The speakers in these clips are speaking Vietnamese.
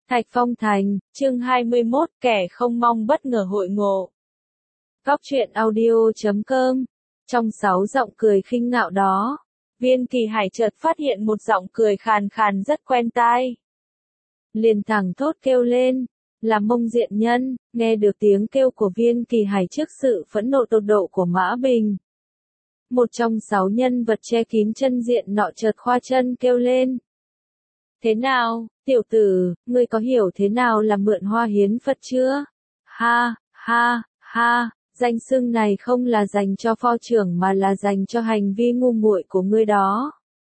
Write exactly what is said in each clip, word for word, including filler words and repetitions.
Thạch Phong Thành, chương hai mươi mốt, kẻ không mong bất ngờ hội ngộ. Góc truyện audio chấm com. Trong sáu giọng cười khinh ngạo đó, Viên Kỳ Hải chợt phát hiện một giọng cười khàn khàn rất quen tai. Liền thẳng thốt kêu lên, là Mông Diện Nhân. Nghe được tiếng kêu của Viên Kỳ Hải trước sự phẫn nộ tột độ của Mã Bình, một trong sáu nhân vật che kín chân diện nọ chợt khoa chân kêu lên. Thế nào, tiểu tử, ngươi có hiểu thế nào là mượn hoa hiến Phật chưa? Ha, ha, ha, danh xưng này không là dành cho pho trưởng mà là dành cho hành vi ngu muội của ngươi đó.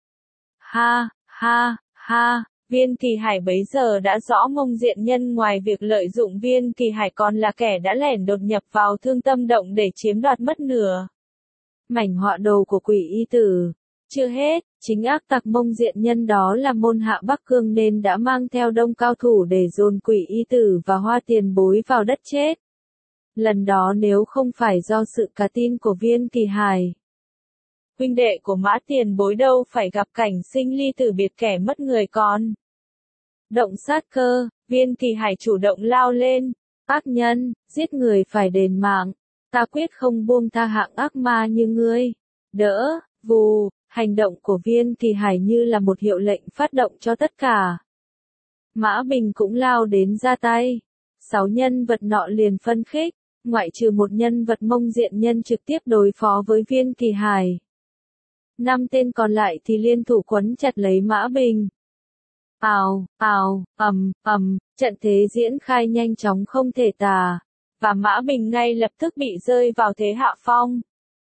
Ha, ha, ha, Viên Kỳ Hải bấy giờ đã rõ Mông Diện Nhân ngoài việc lợi dụng Viên Kỳ Hải còn là kẻ đã lẻn đột nhập vào Thương Tâm Động để chiếm đoạt mất nửa mảnh họa đồ của Quỷ Y Tử. Chưa hết, chính ác tặc Mông Diện Nhân đó là môn hạ Bắc Cương nên đã mang theo đông cao thủ để dồn Quỷ Y Tử và Hoa Tiền Bối vào đất chết. Lần đó nếu không phải do sự cá tin của Viên Kỳ Hải, huynh đệ của Mã Tiền Bối đâu phải gặp cảnh sinh ly tử biệt kẻ mất người con. Động sát cơ, Viên Kỳ Hải chủ động lao lên. Ác nhân, giết người phải đền mạng. Ta quyết không buông tha hạng ác ma như ngươi. Đỡ, vù. Hành động của Viên Kỳ Hải như là một hiệu lệnh phát động cho tất cả. Mã Bình cũng lao đến ra tay. Sáu nhân vật nọ liền phân khích, ngoại trừ một nhân vật Mông Diện Nhân trực tiếp đối phó với Viên Kỳ Hải. Năm tên còn lại thì liên thủ quấn chặt lấy Mã Bình. Ào, ào, ầm, ầm, trận thế diễn khai nhanh chóng không thể tả, và Mã Bình ngay lập tức bị rơi vào thế hạ phong.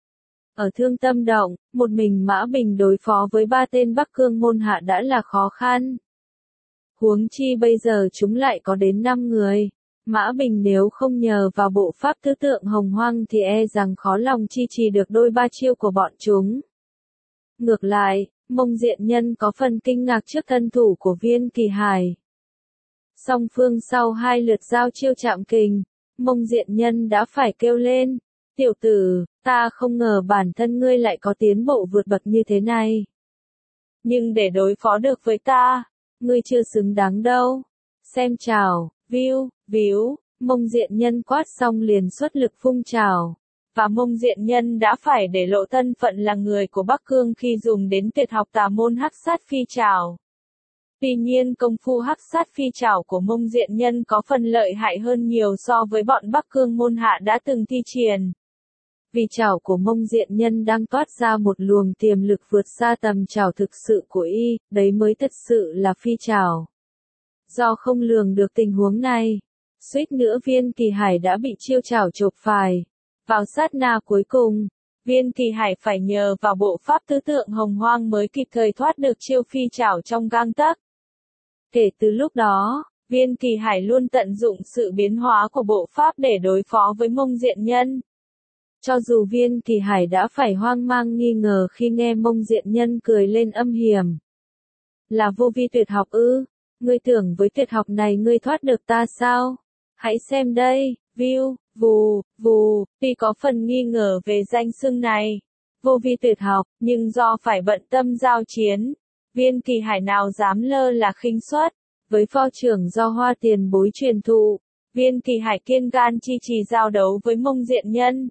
Ở Thương Tâm Động, một mình Mã Bình đối phó với ba tên Bắc Cương môn hạ đã là khó khăn. Huống chi bây giờ chúng lại có đến năm người. Mã Bình nếu không nhờ vào bộ pháp tứ tượng hồng hoang thì e rằng khó lòng chi trì được đôi ba chiêu của bọn chúng. Ngược lại, Mông Diện Nhân có phần kinh ngạc trước thân thủ của Viên Kỳ Hải. Song phương sau hai lượt giao chiêu chạm kình, Mông Diện Nhân đã phải kêu lên. Tiểu tử, ta không ngờ bản thân ngươi lại có tiến bộ vượt bậc như thế này. Nhưng để đối phó được với ta, ngươi chưa xứng đáng đâu. Xem chào, viu, víu, Mông Diện Nhân quát xong liền xuất lực phung trào. Và Mông Diện Nhân đã phải để lộ thân phận là người của Bắc Cương khi dùng đến tuyệt học tà môn hắc sát phi trảo. Tuy nhiên công phu hắc sát phi trảo của Mông Diện Nhân có phần lợi hại hơn nhiều so với bọn Bắc Cương môn hạ đã từng thi triển. Vì trảo của Mông Diện Nhân đang toát ra một luồng tiềm lực vượt xa tầm trảo thực sự của y, đấy mới thật sự là phi trảo. Do không lường được tình huống này, suýt nữa Viên Kỳ Hải đã bị chiêu trảo chộp phải. Vào sát na cuối cùng, Viên Kỳ Hải phải nhờ vào bộ pháp tứ tượng hồng hoang mới kịp thời thoát được chiêu phi trảo trong gang tấc. Kể từ lúc đó, Viên Kỳ Hải luôn tận dụng sự biến hóa của bộ pháp để đối phó với Mông Diện Nhân. Cho dù Viên Kỳ Hải đã phải hoang mang nghi ngờ khi nghe Mông Diện Nhân cười lên âm hiểm. Là vô vi tuyệt học ư? Ngươi tưởng với tuyệt học này ngươi thoát được ta sao? Hãy xem đây, viu, vù, vù, tuy có phần nghi ngờ về danh xưng này, vô vi tuyệt học, nhưng do phải bận tâm giao chiến, Viên Kỳ Hải nào dám lơ là khinh suất. Với pho trưởng do Hoa Tiền Bối truyền thụ, Viên Kỳ Hải kiên gan chi trì giao đấu với Mông Diện Nhân.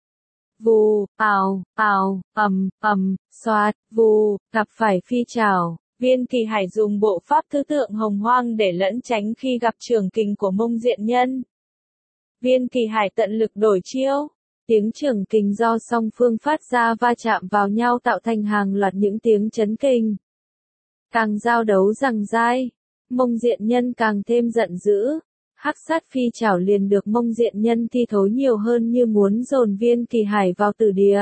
Vù, ào, ào, ầm, ầm, xoạt, vù, gặp phải phi trảo, Viên Kỳ Hải dùng bộ pháp tứ tượng hồng hoang để lẫn tránh khi gặp trường kình của Mông Diện Nhân. Viên Kỳ Hải tận lực đổi chiêu, tiếng trường kình do song phương phát ra va chạm vào nhau tạo thành hàng loạt những tiếng chấn kình. Càng giao đấu giằng dai, Mông Diện Nhân càng thêm giận dữ. Hắc sát phi trảo liền được Mông Diện Nhân thi thố nhiều hơn như muốn dồn Viên Kỳ Hải vào tử địa.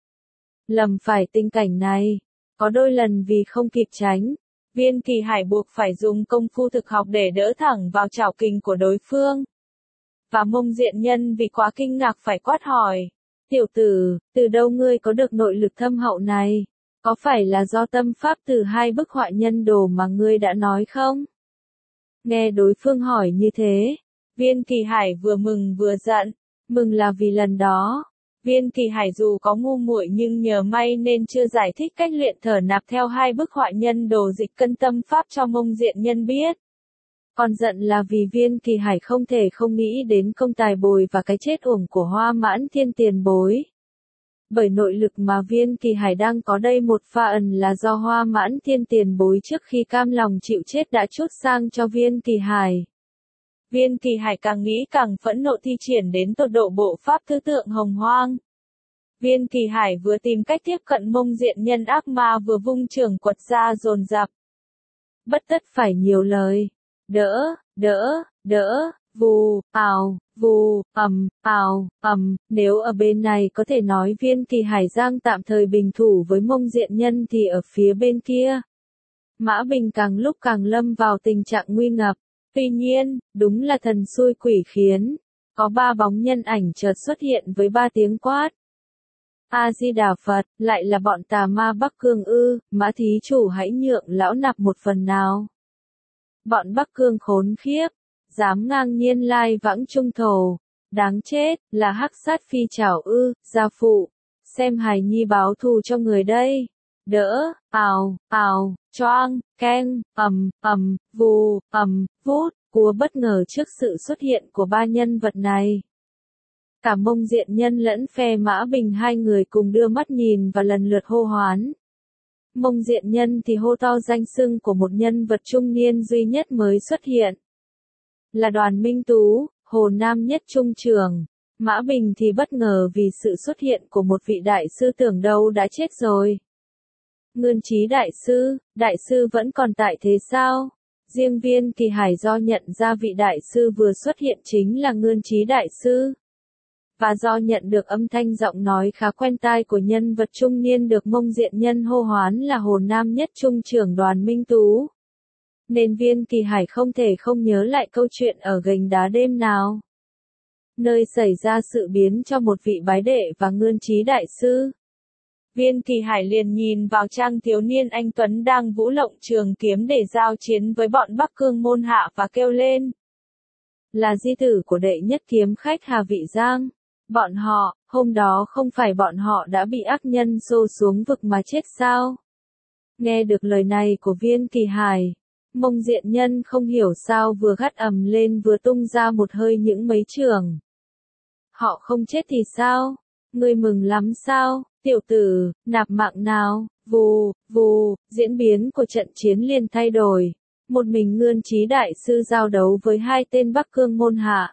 Lầm phải tình cảnh này, có đôi lần vì không kịp tránh, Viên Kỳ Hải buộc phải dùng công phu thực học để đỡ thẳng vào trảo kình của đối phương. Và Mông Diện Nhân vì quá kinh ngạc phải quát hỏi. Tiểu tử, từ đâu ngươi có được nội lực thâm hậu này? Có phải là do tâm pháp từ hai bức họa nhân đồ mà ngươi đã nói không? Nghe đối phương hỏi như thế, Viên Kỳ Hải vừa mừng vừa giận. Mừng là vì lần đó, Viên Kỳ Hải dù có ngu muội nhưng nhờ may nên chưa giải thích cách luyện thở nạp theo hai bức họa nhân đồ dịch cân tâm pháp cho Mông Diện Nhân biết. Còn giận là vì Viên Kỳ Hải không thể không nghĩ đến công tài bồi và cái chết uổng của Hoa Mãn Thiên tiền bối. Bởi nội lực mà Viên Kỳ Hải đang có đây một pha ẩn là do Hoa Mãn Thiên tiền bối trước khi cam lòng chịu chết đã trút sang cho Viên Kỳ Hải. Viên Kỳ Hải càng nghĩ càng phẫn nộ thi triển đến tột độ bộ pháp tứ tượng hồng hoang. Viên Kỳ Hải vừa tìm cách tiếp cận Mông Diện Nhân ác ma vừa vung trường quật ra dồn dập. Bất tất phải nhiều lời. Đỡ, đỡ, đỡ, vù, ào, vù, ầm, ào, ầm, nếu ở bên này có thể nói Viên Kỳ Hải giang tạm thời bình thủ với Mông Diện Nhân thì ở phía bên kia. Mã Bình càng lúc càng lâm vào tình trạng nguy ngập. Tuy nhiên, đúng là thần xui quỷ khiến. Có ba bóng nhân ảnh chợt xuất hiện với ba tiếng quát. A-di-đà Phật, lại là bọn tà ma Bắc Cương ư, Mã thí chủ hãy nhượng lão nạp một phần nào. Bọn Bắc Cương khốn khiếp, dám ngang nhiên lai vãng trung thổ, đáng chết, là hắc sát phi trảo ư, gia phụ, xem hài nhi báo thù cho người đây. Đỡ, ào, ào, choang, keng, ầm, ầm, vù, ầm, vút, cua bất ngờ trước sự xuất hiện của ba nhân vật này. Cả Mông Diện Nhân lẫn phe Mã Bình hai người cùng đưa mắt nhìn và lần lượt hô hoán. Mông Diện Nhân thì hô to danh xưng của một nhân vật trung niên duy nhất mới xuất hiện. Là Đoàn Minh Tú, Hồ Nam Nhất Trung Trường. Mã Bình thì bất ngờ vì sự xuất hiện của một vị đại sư tưởng đâu đã chết rồi. Ngươn Chí đại sư, đại sư vẫn còn tại thế sao? Riêng Viên Kỳ Hải do nhận ra vị đại sư vừa xuất hiện chính là Ngươn Chí đại sư. Và do nhận được âm thanh giọng nói khá quen tai của nhân vật trung niên được Mông Diện Nhân hô hoán là Hồ Nam Nhất Trung trưởng Đoàn Minh Tú. Nên Viên Kỳ Hải không thể không nhớ lại câu chuyện ở gành đá đêm nào. Nơi xảy ra sự biến cho một vị bái đệ và Ngươn Chí đại sư. Viên Kỳ Hải liền nhìn vào trang thiếu niên anh Tuấn đang vũ lộng trường kiếm để giao chiến với bọn Bắc Cương môn hạ và kêu lên. Là di tử của đệ nhất kiếm khách Hà Vị Giang. Bọn họ, hôm đó không phải bọn họ đã bị ác nhân xô xuống vực mà chết sao? Nghe được lời này của Viên Kỳ Hải, Mông Diện Nhân không hiểu sao vừa gắt ầm lên vừa tung ra một hơi những mấy trường. Họ không chết thì sao? Ngươi mừng lắm sao? Tiểu tử, nạp mạng nào? Vù, vù, diễn biến của trận chiến liền thay đổi. Một mình Ngươn Chí đại sư giao đấu với hai tên Bắc Cương môn hạ.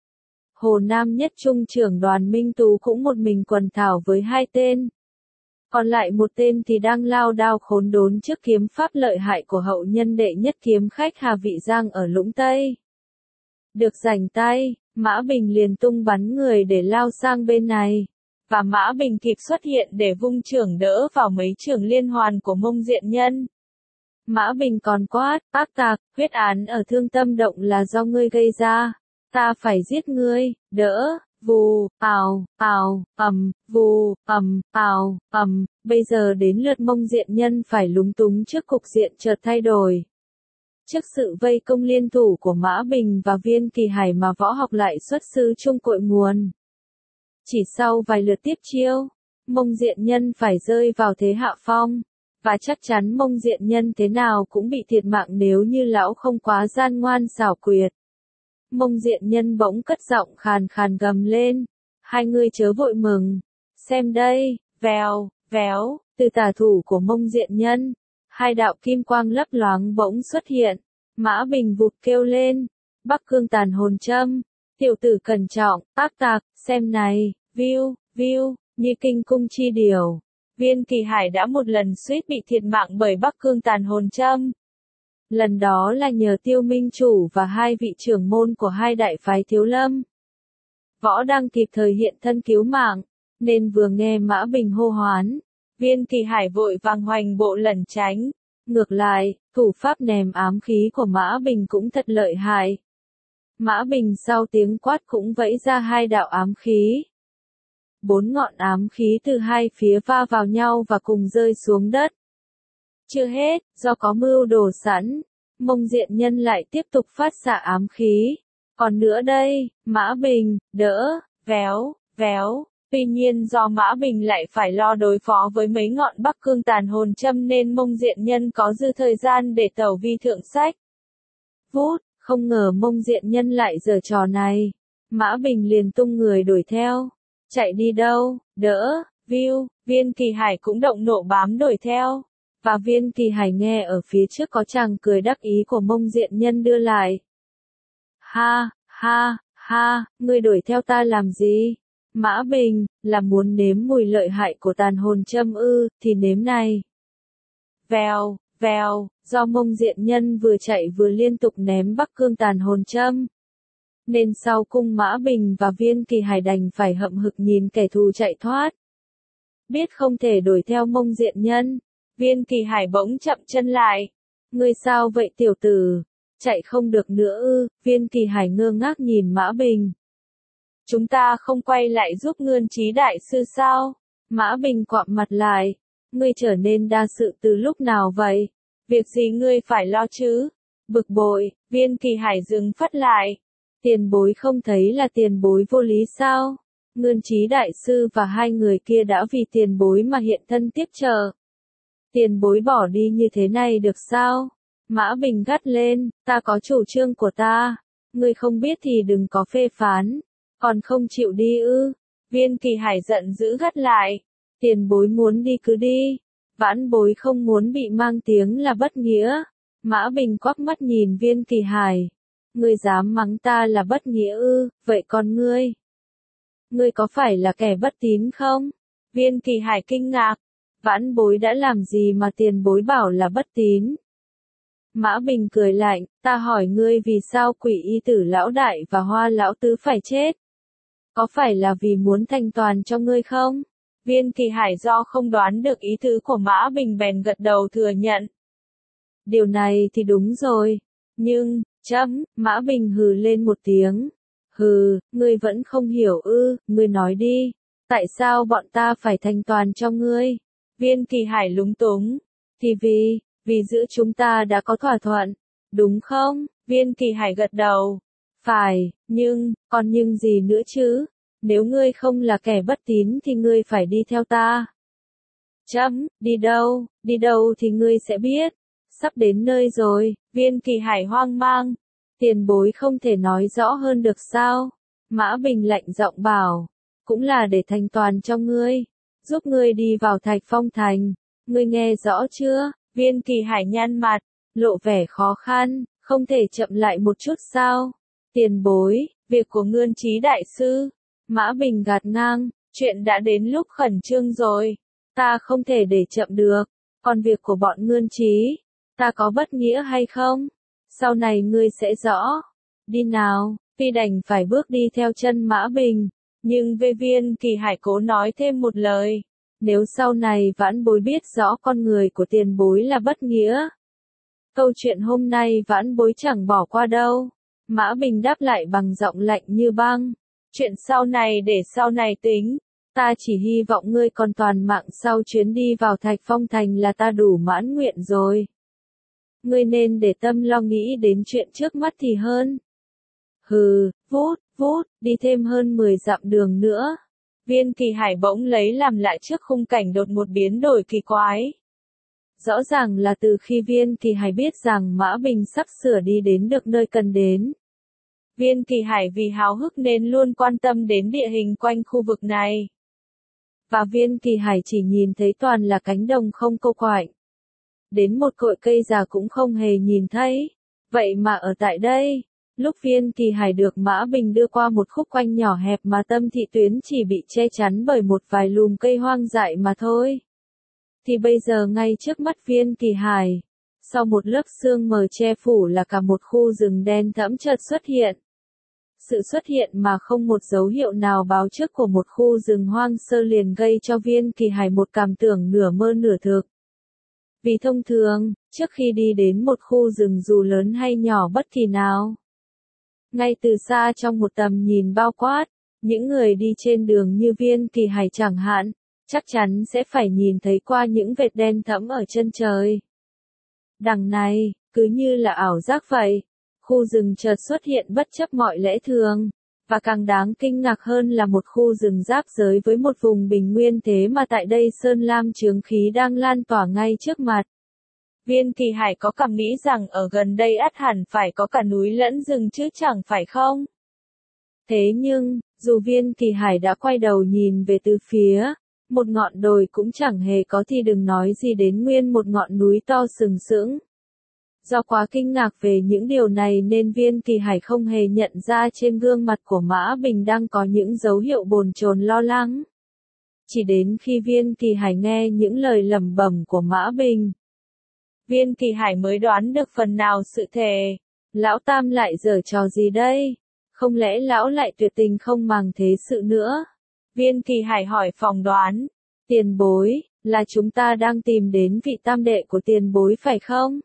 Hồ Nam Nhất Trung trưởng Đoàn Minh Tú cũng một mình quần thảo với hai tên. Còn lại một tên thì đang lao đao khốn đốn trước kiếm pháp lợi hại của hậu nhân đệ nhất kiếm khách Hà Vị Giang ở Lũng Tây. Được rảnh tay, Mã Bình liền tung bắn người để lao sang bên này. Và Mã Bình kịp xuất hiện để vung trưởng đỡ vào mấy trường liên hoàn của Mông Diện Nhân. Mã Bình còn quát, ác tạc, huyết án ở Thương Tâm Động là do ngươi gây ra. Ta phải giết ngươi, đỡ, vù, ào, ào, ầm, vù, ầm, ào, ầm, bây giờ đến lượt Mông Diện Nhân phải lúng túng trước cục diện chợt thay đổi. Trước sự vây công liên thủ của Mã Bình và Viên Kỳ Hải mà võ học lại xuất xứ chung cội nguồn. Chỉ sau vài lượt tiếp chiêu, Mông Diện Nhân phải rơi vào thế hạ phong, và chắc chắn Mông Diện Nhân thế nào cũng bị thiệt mạng nếu như lão không quá gian ngoan xảo quyệt. Mông Diện Nhân bỗng cất giọng khàn khàn gầm lên, hai ngươi chớ vội mừng, xem đây, vèo, véo, từ tả thủ của Mông Diện Nhân, hai đạo kim quang lấp loáng bỗng xuất hiện, Mã Bình vụt kêu lên, Bắc Cương Tàn Hồn Châm, tiểu tử cẩn trọng, ác tạc, xem này, viu, viu, như kinh cung chi điều. Viên Kỳ Hải đã một lần suýt bị thiệt mạng bởi Bắc Cương Tàn Hồn Châm. Lần đó là nhờ Tiêu Minh Chủ và hai vị trưởng môn của hai đại phái Thiếu Lâm. Võ đang kịp thời hiện thân cứu mạng, nên vừa nghe Mã Bình hô hoán, Viên Kỳ Hải vội vàng hoành bộ lẩn tránh. Ngược lại, thủ pháp ném ám khí của Mã Bình cũng thật lợi hại. Mã Bình sau tiếng quát cũng vẫy ra hai đạo ám khí. Bốn ngọn ám khí từ hai phía va vào nhau và cùng rơi xuống đất. Chưa hết, do có mưu đồ sẵn, Mông Diện Nhân lại tiếp tục phát xạ ám khí. Còn nữa đây, Mã Bình, đỡ, véo, véo. Tuy nhiên do Mã Bình lại phải lo đối phó với mấy ngọn Bắc Cương Tàn Hồn Châm nên Mông Diện Nhân có dư thời gian để tẩu vi thượng sách. Vút, Không ngờ Mông Diện Nhân lại giở trò này. Mã Bình liền tung người đuổi theo. Chạy đi đâu, đỡ, view, Viên Kỳ Hải cũng động nộ bám đuổi theo. Và Viên Kỳ Hải nghe ở phía trước có chàng cười đắc ý của Mông Diện Nhân đưa lại. Ha, ha, ha, ngươi đuổi theo ta làm gì? Mã Bình, là muốn nếm mùi lợi hại của tàn hồn châm ư, thì nếm này. Vèo, vèo, do Mông Diện Nhân vừa chạy vừa liên tục ném Bắc Cương tàn hồn châm. Nên sau cung Mã Bình và Viên Kỳ Hải đành phải hậm hực nhìn kẻ thù chạy thoát. Biết không thể đuổi theo Mông Diện Nhân, Viên Kỳ Hải bỗng chậm chân lại. Ngươi sao vậy tiểu tử? Chạy không được nữa ư? Viên Kỳ Hải ngơ ngác nhìn Mã Bình. Chúng ta không quay lại giúp Ngươn Chí đại sư sao? Mã Bình quặm mặt lại. Ngươi trở nên đa sự từ lúc nào vậy? Việc gì ngươi phải lo chứ? Bực bội, Viên Kỳ Hải dừng phắt lại. Tiền bối không thấy là tiền bối vô lý sao? Ngươn Chí đại sư và hai người kia đã vì tiền bối mà hiện thân tiếp trợ. Tiền bối bỏ đi như thế này được sao? Mã Bình gắt lên, ta có chủ trương của ta. Ngươi không biết thì đừng có phê phán. Còn không chịu đi ư? Viên Kỳ Hải giận dữ gắt lại. Tiền bối muốn đi cứ đi. Vãn bối không muốn bị mang tiếng là bất nghĩa. Mã Bình quắc mắt nhìn Viên Kỳ Hải. Ngươi dám mắng ta là bất nghĩa ư? Vậy còn ngươi? Ngươi có phải là kẻ bất tín không? Viên Kỳ Hải kinh ngạc. Vãn bối đã làm gì mà tiền bối bảo là bất tín? Mã Bình cười lạnh, ta hỏi ngươi vì sao Quỷ Y Tử lão đại và Hoa lão tứ phải chết? Có phải là vì muốn thành toàn cho ngươi không? Viên Kỳ Hải do không đoán được ý tứ của Mã Bình bèn gật đầu thừa nhận. Điều này thì đúng rồi. Nhưng, chấm, Mã Bình hừ lên một tiếng. Hừ, ngươi vẫn không hiểu ư, ngươi nói đi. Tại sao bọn ta phải thành toàn cho ngươi? Viên Kỳ Hải lúng túng. Thì vì, vì giữa chúng ta đã có thỏa thuận. Đúng không? Viên Kỳ Hải gật đầu. Phải, nhưng, còn nhưng gì nữa chứ? Nếu ngươi không là kẻ bất tín thì ngươi phải đi theo ta. Chấm, đi đâu, đi đâu thì ngươi sẽ biết. Sắp đến nơi rồi, Viên Kỳ Hải hoang mang. Tiền bối không thể nói rõ hơn được sao? Mã Bình lạnh giọng bảo. Cũng là để thành toàn cho ngươi. Giúp ngươi đi vào Thạch Phong Thành. Ngươi nghe rõ chưa? Viên Kỳ Hải nhăn mặt, lộ vẻ khó khăn, không thể chậm lại một chút sao? Tiền bối, việc của Ngươn Chí đại sư. Mã Bình gạt ngang, chuyện đã đến lúc khẩn trương rồi. Ta không thể để chậm được. Còn việc của bọn Ngươn Chí, ta có bất nghĩa hay không? Sau này ngươi sẽ rõ. Đi nào, tuy đành phải bước đi theo chân Mã Bình. Nhưng về Viên Kỳ Hải cố nói thêm một lời. Nếu sau này vãn bối biết rõ con người của tiền bối là bất nghĩa. Câu chuyện hôm nay vãn bối chẳng bỏ qua đâu. Mã Bình đáp lại bằng giọng lạnh như băng. Chuyện sau này để sau này tính. Ta chỉ hy vọng ngươi còn toàn mạng sau chuyến đi vào Thạch Phong Thành là ta đủ mãn nguyện rồi. Ngươi nên để tâm lo nghĩ đến chuyện trước mắt thì hơn. Hừ, vút, vút, đi thêm hơn mười dặm đường nữa. Viên Kỳ Hải bỗng lấy làm lại trước khung cảnh đột một biến đổi kỳ quái. Rõ ràng là từ khi Viên Kỳ Hải biết rằng Mã Bình sắp sửa đi đến được nơi cần đến. Viên Kỳ Hải vì háo hức nên luôn quan tâm đến địa hình quanh khu vực này. Và Viên Kỳ Hải chỉ nhìn thấy toàn là cánh đồng không cô quạnh. Đến một cội cây già cũng không hề nhìn thấy. Vậy mà ở tại đây, lúc Viên Kỳ Hải được Mã Bình đưa qua một khúc quanh nhỏ hẹp mà Tâm Thị Tuyến chỉ bị che chắn bởi một vài lùm cây hoang dại mà thôi. Thì bây giờ ngay trước mắt Viên Kỳ Hải, sau một lớp sương mờ che phủ là cả một khu rừng đen thẫm chợt xuất hiện. Sự xuất hiện mà không một dấu hiệu nào báo trước của một khu rừng hoang sơ liền gây cho Viên Kỳ Hải một cảm tưởng nửa mơ nửa thực. Vì thông thường, trước khi đi đến một khu rừng dù lớn hay nhỏ bất kỳ nào, ngay từ xa trong một tầm nhìn bao quát, những người đi trên đường như Viên Kỳ Hải chẳng hạn, chắc chắn sẽ phải nhìn thấy qua những vệt đen thẫm ở chân trời. Đằng này, cứ như là ảo giác vậy, khu rừng chợt xuất hiện bất chấp mọi lẽ thường, và càng đáng kinh ngạc hơn là một khu rừng giáp giới với một vùng bình nguyên thế mà tại đây sơn lam chướng khí đang lan tỏa ngay trước mặt. Viên Kỳ Hải có cảm nghĩ rằng ở gần đây ắt hẳn phải có cả núi lẫn rừng chứ chẳng phải không? Thế nhưng, dù Viên Kỳ Hải đã quay đầu nhìn về từ phía, một ngọn đồi cũng chẳng hề có thì đừng nói gì đến nguyên một ngọn núi to sừng sững. Do quá kinh ngạc về những điều này nên Viên Kỳ Hải không hề nhận ra trên gương mặt của Mã Bình đang có những dấu hiệu bồn chồn lo lắng. Chỉ đến khi Viên Kỳ Hải nghe những lời lẩm bẩm của Mã Bình, Viên Kỳ Hải mới đoán được phần nào sự thề. Lão Tam lại giở trò gì đây? Không lẽ lão lại tuyệt tình không màng thế sự nữa? Viên Kỳ Hải hỏi phỏng đoán. Tiền bối, là chúng ta đang tìm đến vị tam đệ của tiền bối phải không?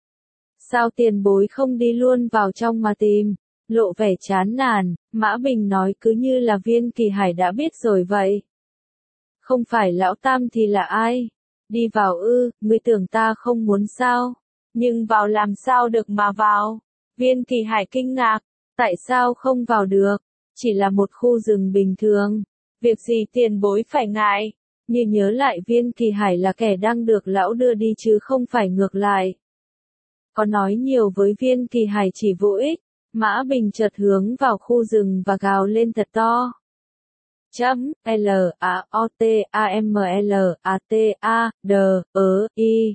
Sao tiền bối không đi luôn vào trong mà tìm? Lộ vẻ chán nản, Mã Bình nói cứ như là Viên Kỳ Hải đã biết rồi vậy. Không phải lão Tam thì là ai? Đi vào ư, ngươi tưởng ta không muốn sao? Nhưng vào làm sao được mà vào? Viên Kỳ Hải kinh ngạc, tại sao không vào được? Chỉ là một khu rừng bình thường. Việc gì tiền bối phải ngại? Như nhớ lại Viên Kỳ Hải là kẻ đang được lão đưa đi chứ không phải ngược lại. Có nói nhiều với Viên Kỳ Hải chỉ vô ích. Mã Bình chợt hướng vào khu rừng và gào lên thật to. Chấm, L, A, O, T, A, M, L, A, T, A, D, E, I.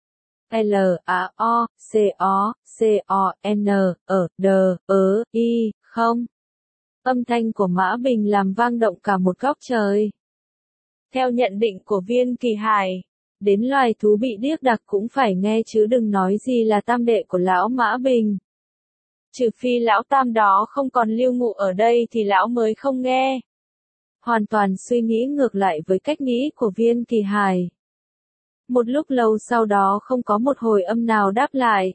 L, A, O, C, O, C, O, N, E, D, E, I, không. Âm thanh của Mã Bình làm vang động cả một góc trời. Theo nhận định của Viên Kỳ Hải, đến loài thú bị điếc đặc cũng phải nghe chứ đừng nói gì là tam đệ của lão Mã Bình. Trừ phi lão Tam đó không còn lưu ngụ ở đây thì lão mới không nghe. Hoàn toàn suy nghĩ ngược lại với cách nghĩ của Viên Kỳ Hải. Một lúc lâu sau đó không có một hồi âm nào đáp lại.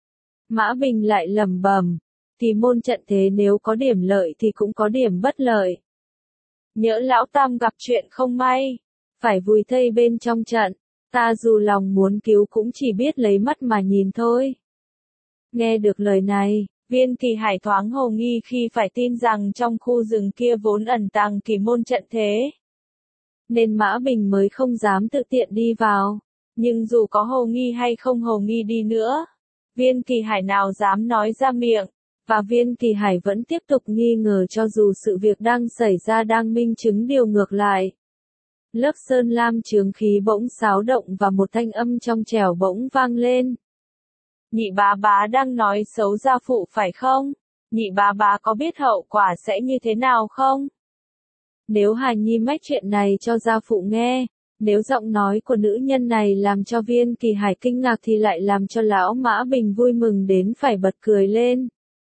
Mã Bình lại lẩm bẩm, thì môn trận thế nếu có điểm lợi thì cũng có điểm bất lợi. Nhỡ lão Tam gặp chuyện không may, phải vùi thây bên trong trận, ta dù lòng muốn cứu cũng chỉ biết lấy mắt mà nhìn thôi. Nghe được lời này, Viên Kỳ Hải thoáng hồ nghi khi phải tin rằng trong khu rừng kia vốn ẩn tàng kỳ môn trận thế. Nên Mã Bình mới không dám tự tiện đi vào. Nhưng dù có hồ nghi hay không hồ nghi đi nữa, Viên Kỳ Hải nào dám nói ra miệng, và Viên Kỳ Hải vẫn tiếp tục nghi ngờ cho dù sự việc đang xảy ra đang minh chứng điều ngược lại. Lớp sơn lam chướng khí bỗng xáo động và một thanh âm trong trẻo bỗng vang lên. Nhị bá bá đang nói xấu gia phụ phải không? Nhị bá bá có biết hậu quả sẽ như thế nào không? Nếu Hà Nhi mách chuyện này cho gia phụ nghe, nếu giọng nói của nữ nhân này làm cho Viên Kỳ Hải kinh ngạc thì lại làm cho lão Mã Bình vui mừng đến phải bật cười lên.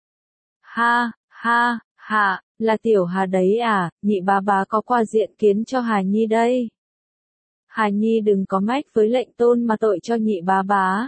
Ha, ha, ha, là tiểu Hà đấy à, nhị bá bá có qua diện kiến cho Hà Nhi đây. Hà Nhi đừng có mách với lệnh tôn mà tội cho nhị bá bá.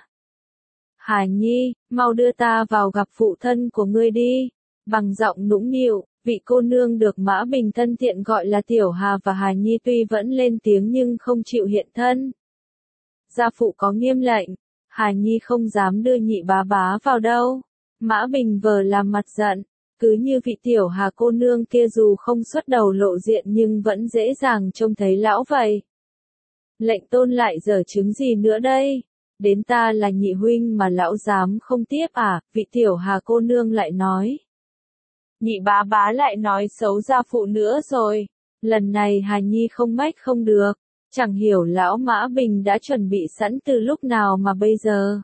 Hà Nhi, mau đưa ta vào gặp phụ thân của ngươi đi. Bằng giọng nũng nịu, vị cô nương được Mã Bình thân thiện gọi là Tiểu Hà và Hà Nhi tuy vẫn lên tiếng nhưng không chịu hiện thân. Gia phụ có nghiêm lệnh, Hà Nhi không dám đưa nhị bá bá vào đâu. Mã Bình vờ làm mặt giận, cứ như vị Tiểu Hà cô nương kia dù không xuất đầu lộ diện nhưng vẫn dễ dàng trông thấy lão vậy. Lệnh tôn lại giở chứng gì nữa đây? Đến ta là nhị huynh mà lão dám không tiếp à, vị Tiểu Hà cô nương lại nói. Nhị bá bá lại nói xấu gia phụ nữa rồi. Lần này Hà Nhi không mách không được. Chẳng hiểu lão Mã Bình đã chuẩn bị sẵn từ lúc nào mà bây giờ.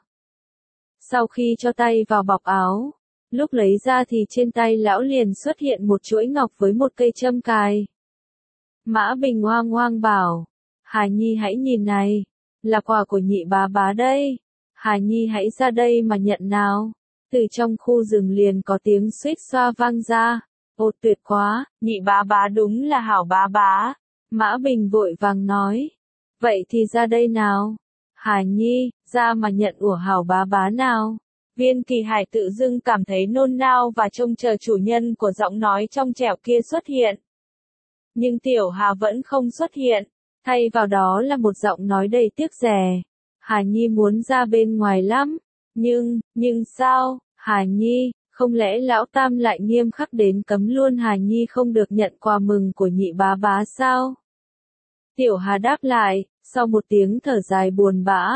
Sau khi cho tay vào bọc áo, lúc lấy ra thì trên tay lão liền xuất hiện một chuỗi ngọc với một cây châm cài. Mã Bình hoang hoang bảo, Hà Nhi hãy nhìn này, là quà của nhị bá bá đây. Hà Nhi hãy ra đây mà nhận nào. Từ trong khu rừng liền có tiếng suýt xoa vang ra. Ồ tuyệt quá, nhị bá bá đúng là hảo bá bá. Mã Bình vội vàng nói. Vậy thì ra đây nào. Hà Nhi, ra mà nhận của hảo bá bá nào. Viên Kỳ Hải tự dưng cảm thấy nôn nao và trông chờ chủ nhân của giọng nói trong trẻo kia xuất hiện. Nhưng Tiểu Hà vẫn không xuất hiện. Thay vào đó là một giọng nói đầy tiếc rẻ. Hà Nhi muốn ra bên ngoài lắm. Nhưng, nhưng sao, Hà Nhi, không lẽ lão Tam lại nghiêm khắc đến cấm luôn Hà Nhi không được nhận quà mừng của nhị bá bá sao? Tiểu Hà đáp lại, sau một tiếng thở dài buồn bã,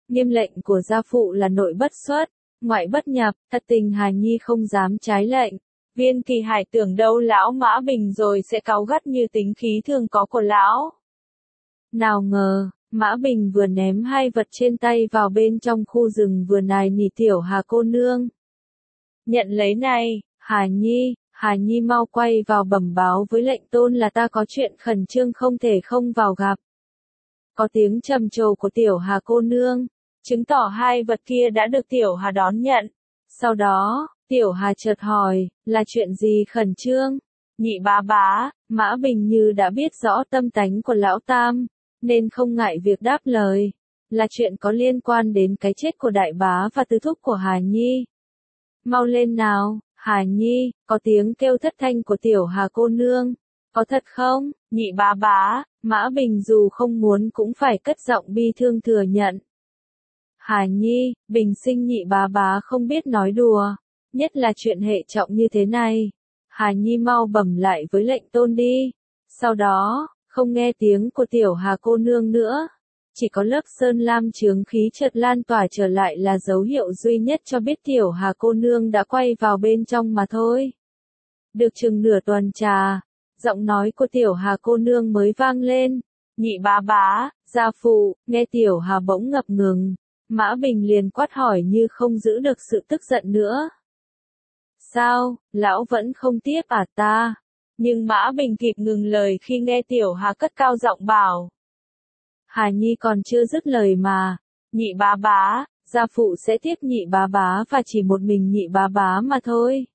Nghiêm lệnh của gia phụ là nội bất xuất, ngoại bất nhập, thật tình Hà Nhi không dám trái lệnh. Viên Kỳ Hải tưởng đâu lão Mã Bình rồi sẽ cáu gắt như tính khí thường có của lão. Nào ngờ, Mã Bình vừa ném hai vật trên tay vào bên trong khu rừng vừa nài nỉ tiểu Hà cô nương. Nhận lấy này, Hà Nhi, Hà Nhi mau quay vào bẩm báo với lệnh tôn là ta có chuyện khẩn trương không thể không vào gặp. Có tiếng trầm trồ của tiểu Hà cô nương, chứng tỏ hai vật kia đã được tiểu Hà đón nhận. Sau đó, tiểu Hà chợt hỏi, là chuyện gì khẩn trương? Nhị bá bá, Mã Bình như đã biết rõ tâm tánh của lão tam, nên không ngại việc đáp lời. Là chuyện có liên quan đến cái chết của đại bá và tứ thúc của Hà Nhi. Mau lên nào, Hà Nhi, có tiếng kêu thất thanh của tiểu Hà cô nương. Có thật không, nhị bá bá? Mã Bình dù không muốn cũng phải cất giọng bi thương thừa nhận. Hà Nhi, bình sinh nhị bá bá không biết nói đùa, nhất là chuyện hệ trọng như thế này. Hà Nhi mau bẩm lại với lệnh tôn đi. Sau đó, không nghe tiếng của tiểu Hà cô nương nữa. Chỉ có lớp sơn lam chướng khí chợt lan tỏa trở lại là dấu hiệu duy nhất cho biết tiểu Hà cô nương đã quay vào bên trong mà thôi. Được chừng nửa tuần trà, giọng nói của tiểu Hà cô nương mới vang lên. Nhị bá bá, gia phụ, nghe tiểu Hà bỗng ngập ngừng. Mã Bình liền quát hỏi như không giữ được sự tức giận nữa. Sao, lão vẫn không tiếp à ta? Nhưng Mã Bình kịp ngừng lời khi nghe tiểu Hà cất cao giọng bảo. Hà Nhi còn chưa dứt lời mà. Nhị bá bá, gia phụ sẽ tiếp nhị bá bá và chỉ một mình nhị bá bá mà thôi.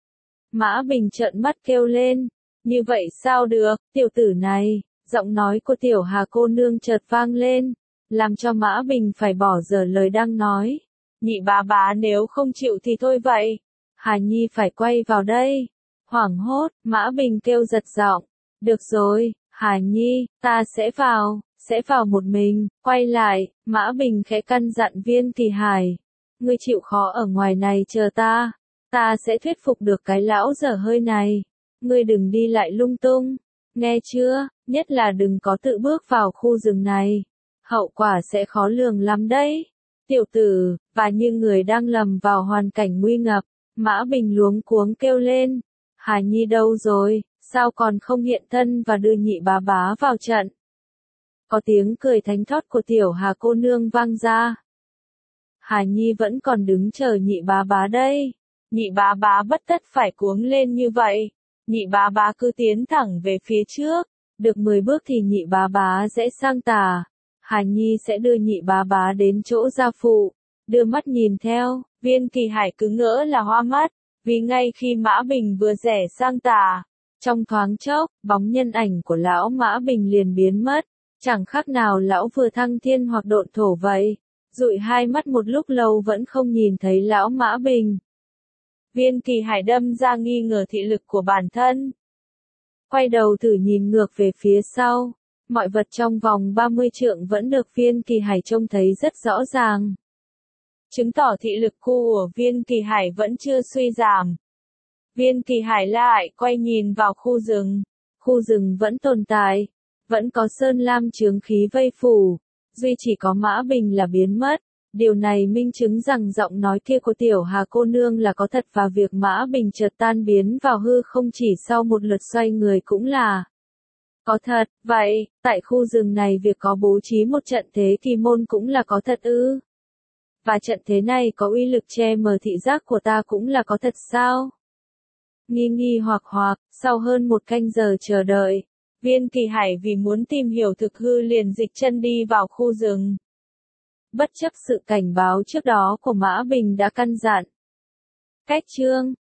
Mã Bình trợn mắt kêu lên. Như vậy sao được, tiểu tử này, giọng nói của tiểu Hà cô nương chợt vang lên, làm cho Mã Bình phải bỏ dở lời đang nói. Nhị bá bá nếu không chịu thì thôi vậy. Hà Nhi phải quay vào đây. Hoảng hốt, Mã Bình kêu giật giọng. Được rồi, Hà Nhi, ta sẽ vào, sẽ vào một mình, quay lại, Mã Bình khẽ căn dặn Viên Kỳ Hải. Ngươi chịu khó ở ngoài này chờ ta, ta sẽ thuyết phục được cái lão dở hơi này. Ngươi đừng đi lại lung tung, nghe chưa, nhất là đừng có tự bước vào khu rừng này. Hậu quả sẽ khó lường lắm đấy. Tiểu tử, và như người đang lầm vào hoàn cảnh nguy ngập, Mã Bình luống cuống kêu lên. Hà Nhi đâu rồi, sao còn không hiện thân và đưa nhị bá bá vào trận? Có tiếng cười thánh thót của tiểu Hà cô nương vang ra. Hà Nhi vẫn còn đứng chờ nhị bá bá đây. Nhị bá bá bất tất phải cuống lên như vậy. Nhị bá bá cứ tiến thẳng về phía trước. Được mười bước thì nhị bá bá rẽ sang tà. Hà Nhi sẽ đưa nhị bá bá đến chỗ gia phụ. Đưa mắt nhìn theo, Viên Kỳ Hải cứ ngỡ là hoa mắt. Vì ngay khi Mã Bình vừa rẽ sang tà, trong thoáng chốc, bóng nhân ảnh của lão Mã Bình liền biến mất. Chẳng khác nào lão vừa thăng thiên hoặc độn thổ vậy. Dụi hai mắt một lúc lâu vẫn không nhìn thấy lão Mã Bình. Viên Kỳ Hải đâm ra nghi ngờ thị lực của bản thân. Quay đầu thử nhìn ngược về phía sau. Mọi vật trong vòng ba mươi trượng vẫn được Viên Kỳ Hải trông thấy rất rõ ràng. Chứng tỏ thị lực của Viên Kỳ Hải vẫn chưa suy giảm. Viên Kỳ Hải lại quay nhìn vào khu rừng. Khu rừng vẫn tồn tại. Vẫn có sơn lam chướng khí vây phủ. Duy chỉ có Mã Bình là biến mất. Điều này minh chứng rằng giọng nói kia của tiểu Hà cô nương là có thật và việc Mã Bình chợt tan biến vào hư không chỉ sau một lượt xoay người cũng là có thật. Vậy, tại khu rừng này việc có bố trí một trận thế kỳ môn cũng là có thật ư? Và trận thế này có uy lực che mờ thị giác của ta cũng là có thật sao? Nghi nghi hoặc hoặc, sau hơn một canh giờ chờ đợi, Viên Kỳ Hải vì muốn tìm hiểu thực hư liền dịch chân đi vào khu rừng. Bất chấp sự cảnh báo trước đó của Mã Bình đã căn dặn. Cách chương